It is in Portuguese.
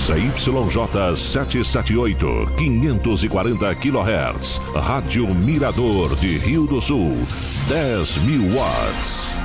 ZYJ 778, 540 kHz. Rádio Mirador de Rio do Sul, 10.000 watts.